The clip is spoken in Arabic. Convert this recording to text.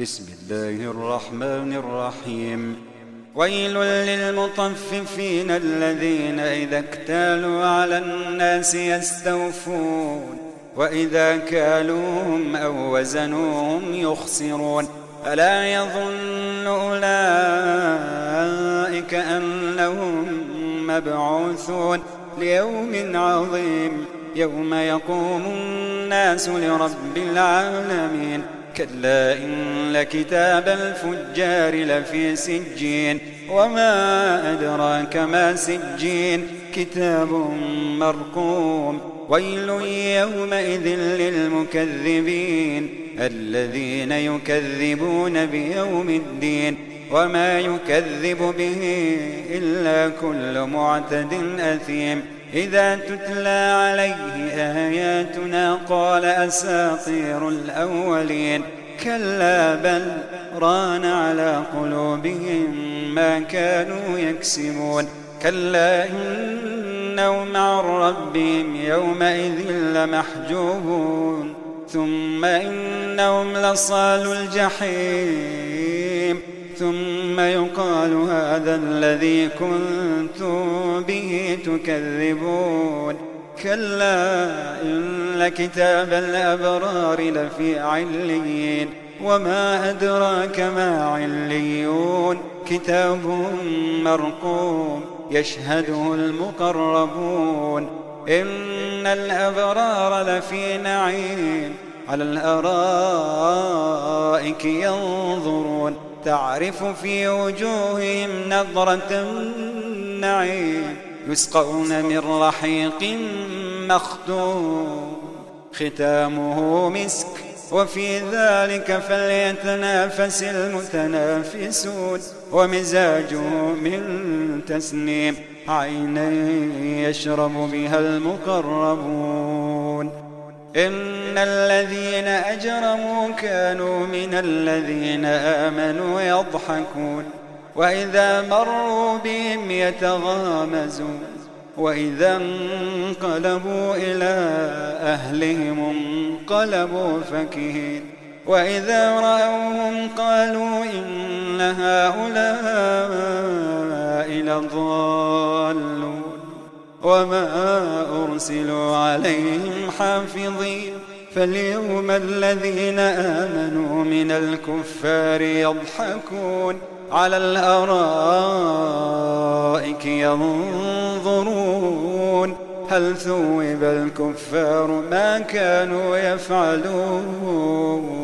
بسم الله الرحمن الرحيم. ويل للمطففين الذين إذا اكتالوا على الناس يستوفون وإذا كالوهم أو وزنوهم يخسرون. ألا يظن أولئك أنهم مبعوثون ليوم عظيم يوم يقوم الناس لرب العالمين. كلا إن كتاب الفجار لفي سجين وما أدراك ما سجين كتاب مرقوم. ويل يومئذ للمكذبين الذين يكذبون بيوم الدين وما يكذب به إلا كل معتد أثيم. إذا تتلى عليه آياتنا قال أساطير الأولين. كلا بل ران على قلوبهم ما كانوا يكسبون. كلا إنهم عن ربهم يومئذ لمحجوبون ثم إنهم لصالوا الجحيم ثم يقال هذا الذي كنتم به تكذبون. كلا إن كتاب الأبرار لفي عليين وما أدراك ما عليون كتاب مرقوم يشهده المقربون. إن الأبرار لفي نعيم على الأرائك ينظرون تعرف في وجوههم نضرة النعيم يسقون من رحيق مختوم ختامه مسك وفي ذلك فليتنافس المتنافسون. ومزاجه من تسنيم عينا يشرب بها المقربون. إن الذين أجرموا كانوا من الذين آمنوا يضحكون وإذا مروا بهم يتغامزون وإذا انقلبوا إلى أهلهم انقلبوا فكهين وإذا رأوهم قالوا إن هؤلاء لضالون وما أرسلوا عليهم حافظين. فاليوم الذين آمنوا من الكفار يضحكون على الأرائك ينظرون هل ثوب الكفار ما كانوا يفعلون.